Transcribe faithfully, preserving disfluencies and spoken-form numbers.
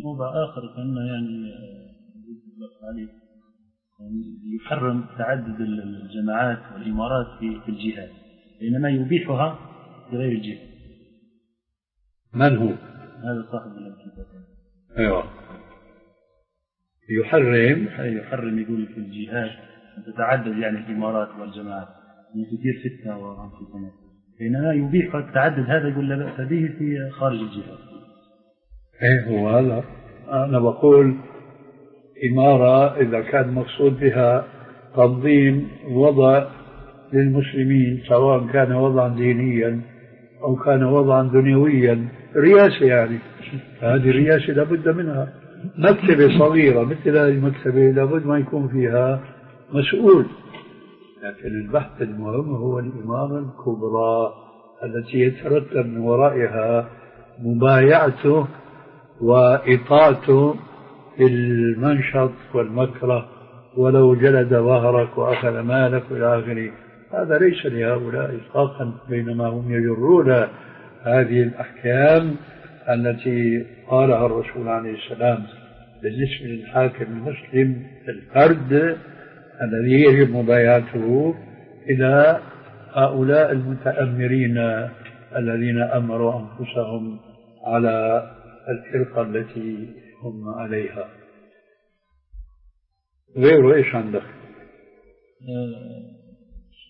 موضع آخر كأنه يعني عليه يعني يحرم تعدد الجماعات والإمارات في الجهاد، إنما يبيحها بغير الجهاد. من هو؟ هذا صاحب الكتاب. أيوة يحرم يحرم يقول في الجهاد أن تتعدد يعني الإمارات والجماعات، يعني كثير فتنة وعنفتنة، إنما يبيح التعدد هذا يقول لا بأس به في خارج الجهاد. إيه هو هذا أنا بقول إمارة إذا كان مقصود بها تنظيم وضع للمسلمين، سواء كان وضعا دينيا أو كان وضعا دنيويا، رئاسة يعني، هذه الرئاسة لابد منها. مكتبة صغيرة مثل هذه المكتبة لابد ما يكون فيها مسؤول، لكن البحث المهم هو الإمارة الكبرى التي يترتب من ورائها مبايعته وإطاعته في المنشط والمكره، ولو جلد ظهرك وأخذ مالك إلى آخره. هذا ليس لهؤلاء إطلاقا، بينما هم يجرون هذه الأحكام التي قالها الرسول عليه السلام بالنسبة للحاكم المسلم الفرد الذي يجب مبايعته إلى هؤلاء المتأمرين الذين أمروا أنفسهم على الفرقة التي هم عليها. غيره إيش عندك؟